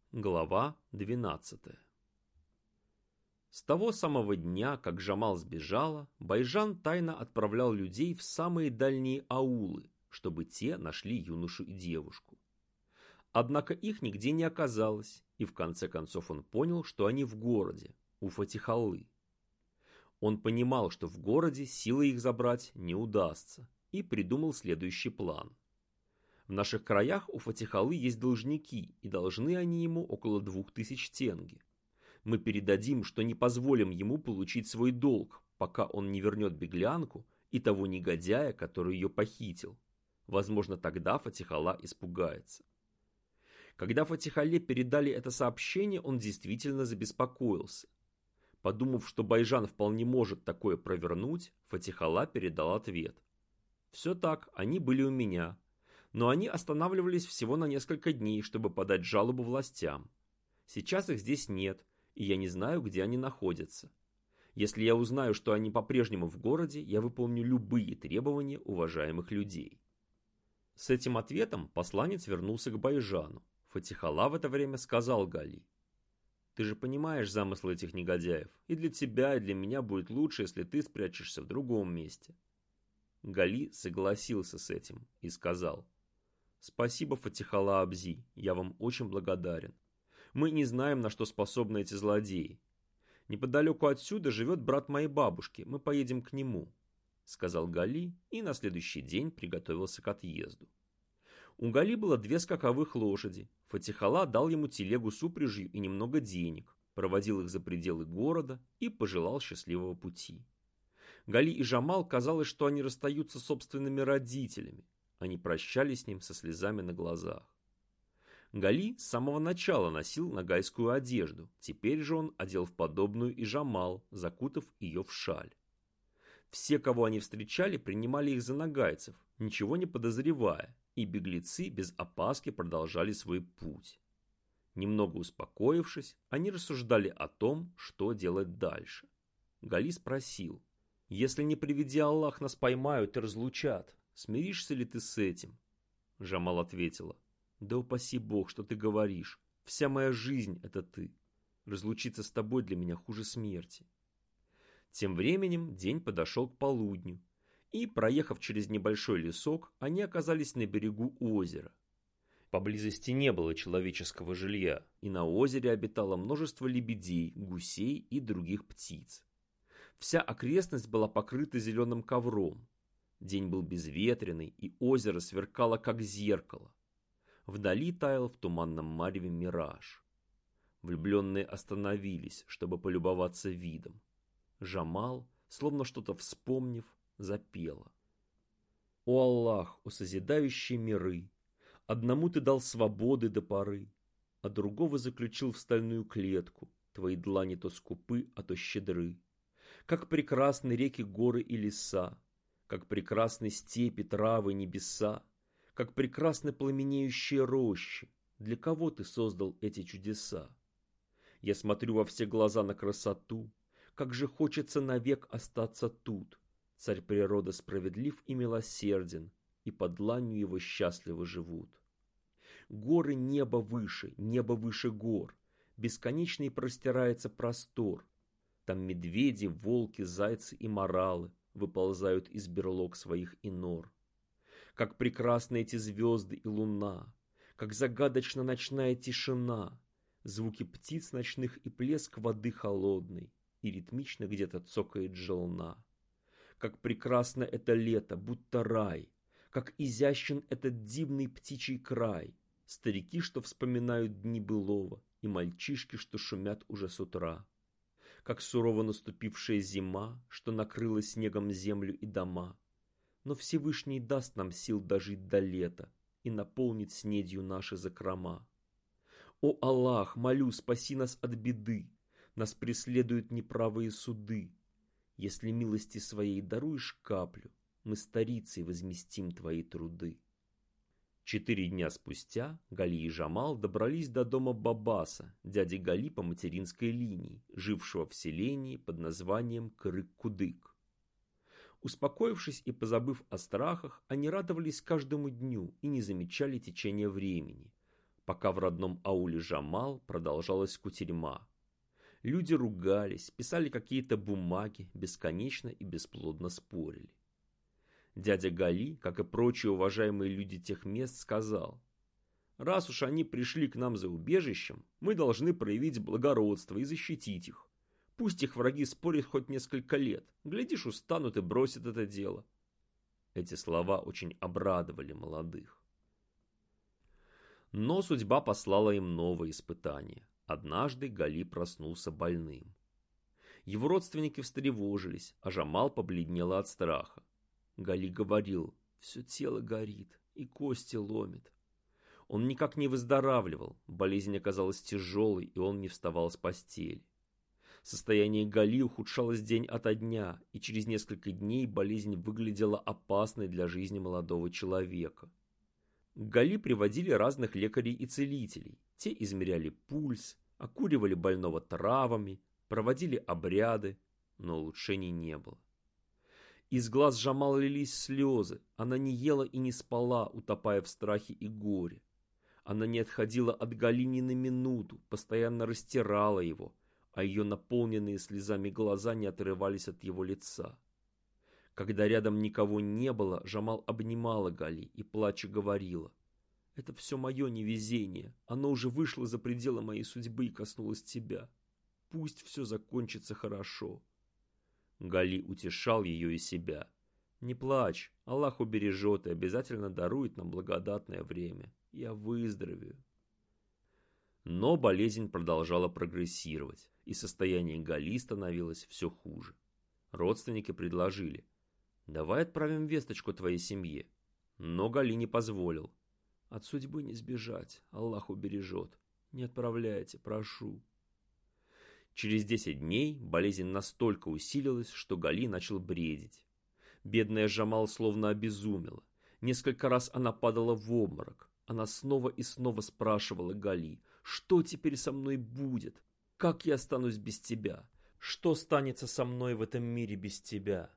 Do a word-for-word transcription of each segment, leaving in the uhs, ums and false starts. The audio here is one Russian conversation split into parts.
Глава двенадцатая. С того самого дня, как Жамал сбежала, Байжан тайно отправлял людей в самые дальние аулы, чтобы те нашли юношу и девушку. Однако их нигде не оказалось, и в конце концов он понял, что они в городе, у Фатихаллы. Он понимал, что в городе силой их забрать не удастся, и придумал следующий план. В наших краях у Фатихаллы есть должники, и должны они ему около двух тысяч тенге. Мы передадим, что не позволим ему получить свой долг, пока он не вернет беглянку и того негодяя, который ее похитил. Возможно, тогда Фатихалла испугается. Когда Фатихалле передали это сообщение, он действительно забеспокоился. Подумав, что Байжан вполне может такое провернуть, Фатихалла передал ответ. «Все так, они были у меня. Но они останавливались всего на несколько дней, чтобы подать жалобу властям. Сейчас их здесь нет, и я не знаю, где они находятся. Если я узнаю, что они по-прежнему в городе, я выполню любые требования уважаемых людей». С этим ответом посланец вернулся к Байжану. Фатихалла в это время сказал Гали: «Ты же понимаешь замыслы этих негодяев, и для тебя, и для меня будет лучше, если ты спрячешься в другом месте». Гали согласился с этим и сказал: «Спасибо, Фатихалла Абзи, я вам очень благодарен. Мы не знаем, на что способны эти злодеи. Неподалеку отсюда живет брат моей бабушки, мы поедем к нему», — сказал Гали и на следующий день приготовился к отъезду. У Гали было две скаковых лошади. Фатихалла дал ему телегу с упряжью и немного денег, проводил их за пределы города и пожелал счастливого пути. Гали и Жамал казалось, что они расстаются с собственными родителями. Они прощались с ним со слезами на глазах. Гали с самого начала носил нагайскую одежду, теперь же он одел в подобную и Жамал, закутав ее в шаль. Все, кого они встречали, принимали их за нагайцев, ничего не подозревая, и беглецы без опаски продолжали свой путь. Немного успокоившись, они рассуждали о том, что делать дальше. Гали спросил: «Если не приведи Аллах нас поймают и разлучат, смиришься ли ты с этим?» Жамал ответила: «Да упаси Бог, что ты говоришь. Вся моя жизнь — это ты. Разлучиться с тобой для меня хуже смерти». Тем временем день подошел к полудню, и, проехав через небольшой лесок, они оказались на берегу озера. Поблизости не было человеческого жилья, и на озере обитало множество лебедей, гусей и других птиц. Вся окрестность была покрыта зеленым ковром. День был безветренный, и озеро сверкало, как зеркало. Вдали таял в туманном мареве мираж. Влюбленные остановились, чтобы полюбоваться видом. Жамал, словно что-то вспомнив, запела: «О Аллах, о созидающий миры! Одному ты дал свободы до поры, а другого заключил в стальную клетку. Твои длани то скупы, а то щедры. Как прекрасны реки, горы и леса, как прекрасны степи, травы, небеса, как прекрасны пламенеющие рощи. Для кого ты создал эти чудеса? Я смотрю во все глаза на красоту, как же хочется навек остаться тут. Царь природа справедлив и милосерден, и под дланью его счастливо живут. Горы небо выше, небо выше гор, бесконечный простирается простор. Там медведи, волки, зайцы и моралы выползают из берлог своих и нор. Как прекрасны эти звезды и луна, как загадочна ночная тишина, звуки птиц ночных и плеск воды холодной, и ритмично где-то цокает желна. Как прекрасно это лето, будто рай, как изящен этот дивный птичий край, старики, что вспоминают дни былого, и мальчишки, что шумят уже с утра. Как сурово наступившая зима, что накрыла снегом землю и дома. Но Всевышний даст нам сил дожить до лета и наполнит снедью наши закрома. О Аллах, молю, спаси нас от беды, нас преследуют неправые суды. Если милости своей даруешь каплю, мы старицей возместим твои труды». Четыре дня спустя Гали и Жамал добрались до дома Бабаса, дяди Гали по материнской линии, жившего в селении под названием Кырык-Кудык. Успокоившись и позабыв о страхах, они радовались каждому дню и не замечали течения времени, пока в родном ауле Жамал продолжалась кутерьма. Люди ругались, писали какие-то бумаги, бесконечно и бесплодно спорили. Дядя Гали, как и прочие уважаемые люди тех мест, сказал: «Раз уж они пришли к нам за убежищем, мы должны проявить благородство и защитить их. Пусть их враги спорят хоть несколько лет, глядишь, устанут и бросят это дело». Эти слова очень обрадовали молодых. Но судьба послала им новое испытание. Однажды Гали проснулся больным. Его родственники встревожились, а Жамал побледнела от страха. Гали говорил: «Все тело горит и кости ломит». Он никак не выздоравливал, болезнь оказалась тяжелой, и он не вставал с постели. Состояние Гали ухудшалось день ото дня, и через несколько дней болезнь выглядела опасной для жизни молодого человека. К Гали приводили разных лекарей и целителей. Те измеряли пульс, окуривали больного травами, проводили обряды, но улучшений не было. Из глаз Жамал лились слезы, она не ела и не спала, утопая в страхе и горе. Она не отходила от Гали ни на минуту, постоянно растирала его, а ее наполненные слезами глаза не отрывались от его лица. Когда рядом никого не было, Жамал обнимала Гали и, плача, говорила: «Это все мое невезение, оно уже вышло за пределы моей судьбы и коснулось тебя. Пусть все закончится хорошо». Гали утешал ее и себя: «Не плачь, Аллах убережет и обязательно дарует нам благодатное время. Я выздоровею». Но болезнь продолжала прогрессировать, и состояние Гали становилось все хуже. Родственники предложили: «Давай отправим весточку твоей семье». Но Гали не позволил. «От судьбы не сбежать, Аллах убережет. Не отправляйте, прошу». Через десять дней болезнь настолько усилилась, что Гали начал бредить. Бедная Жамал словно обезумела. Несколько раз она падала в обморок. Она снова и снова спрашивала Гали: «Что теперь со мной будет? Как я останусь без тебя? Что станется со мной в этом мире без тебя?»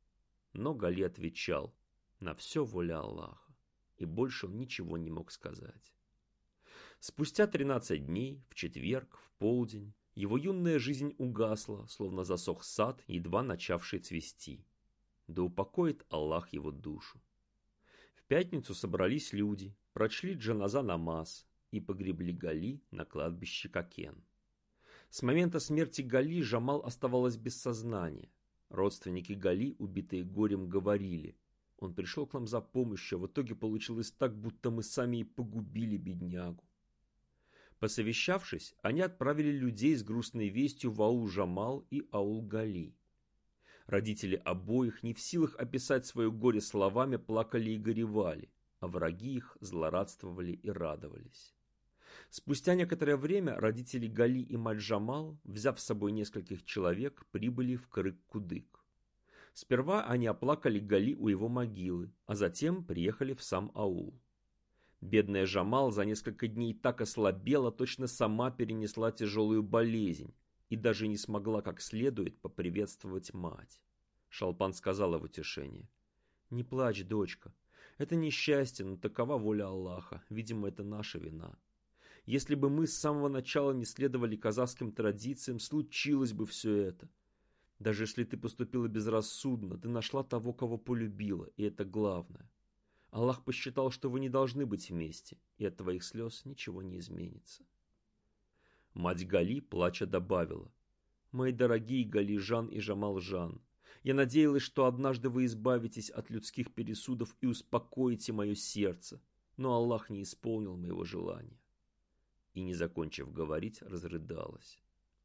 Но Гали отвечал: «На все воля Аллаха», и больше он ничего не мог сказать. Спустя тринадцать дней, в четверг, в полдень, его юная жизнь угасла, словно засох сад, едва начавший цвести. Да упокоит Аллах его душу. В пятницу собрались люди, прочли джаназа намаз и погребли Гали на кладбище Какен. С момента смерти Гали Жамал оставалась без сознания. Родственники Гали, убитые горем, говорили: «Он пришел к нам за помощью, а в итоге получилось так, будто мы сами и погубили беднягу». Посовещавшись, они отправили людей с грустной вестью в аул Жамал и аул Гали. Родители обоих, не в силах описать свое горе словами, плакали и горевали, а враги их злорадствовали и радовались. Спустя некоторое время родители Гали и мать Жамал, взяв с собой нескольких человек, прибыли в Кырык-Кудык. Сперва они оплакали Гали у его могилы, а затем приехали в сам аул. Бедная Жамал за несколько дней так ослабела, точно сама перенесла тяжелую болезнь и даже не смогла как следует поприветствовать мать. Шалпан сказала в утешение: «Не плачь, дочка. Это несчастье, но такова воля Аллаха. Видимо, это наша вина. Если бы мы с самого начала не следовали казахским традициям, случилось бы все это. Даже если ты поступила безрассудно, ты нашла того, кого полюбила, и это главное. Аллах посчитал, что вы не должны быть вместе, и от твоих слез ничего не изменится». Мать Гали, плача, добавила: «Мои дорогие Гали-жан и Жамал-жан, я надеялась, что однажды вы избавитесь от людских пересудов и успокоите мое сердце, но Аллах не исполнил моего желания». И, не закончив говорить, разрыдалась.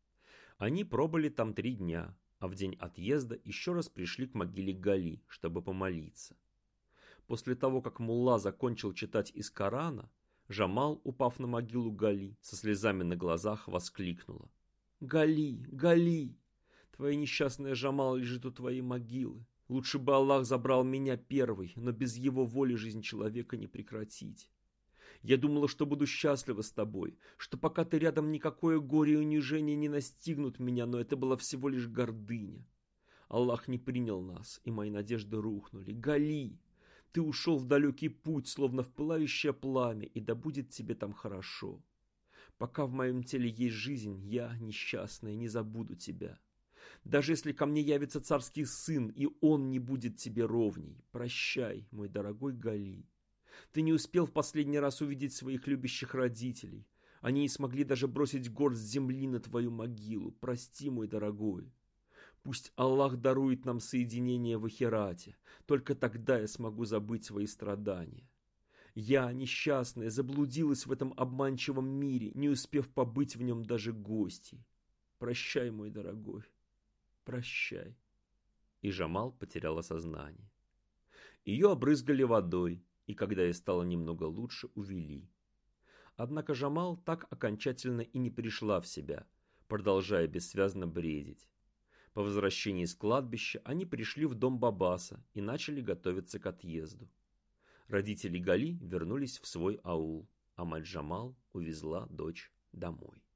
Они пробыли там три дня, а в день отъезда еще раз пришли к могиле Гали, чтобы помолиться. После того, как мулла закончил читать из Корана, Жамал, упав на могилу Гали, со слезами на глазах воскликнула: «Гали, Гали! Твоя несчастная Жамал лежит у твоей могилы. Лучше бы Аллах забрал меня первой, но без его воли жизнь человека не прекратить. Я думала, что буду счастлива с тобой, что пока ты рядом, никакое горе и унижение не настигнут меня, но это была всего лишь гордыня. Аллах не принял нас, и мои надежды рухнули. Гали! Ты ушел в далекий путь, словно в пылающее пламя, и да будет тебе там хорошо. Пока в моем теле есть жизнь, я, несчастная, не забуду тебя. Даже если ко мне явится царский сын, и он не будет тебе ровней, прощай, мой дорогой Гали. Ты не успел в последний раз увидеть своих любящих родителей. Они не смогли даже бросить горсть земли на твою могилу. Прости, мой дорогой. Пусть Аллах дарует нам соединение в Ахирате. Только тогда я смогу забыть свои страдания. Я, несчастная, заблудилась в этом обманчивом мире, не успев побыть в нем даже гостьей. Прощай, мой дорогой, прощай. И Жамал потеряла сознание. Ее обрызгали водой, и когда ей стало немного лучше, увели. Однако Жамал так окончательно и не пришла в себя, продолжая бессвязно бредить. По возвращении с кладбища они пришли в дом Бабаса и начали готовиться к отъезду. Родители Гали вернулись в свой аул, а мать Жамал увезла дочь домой.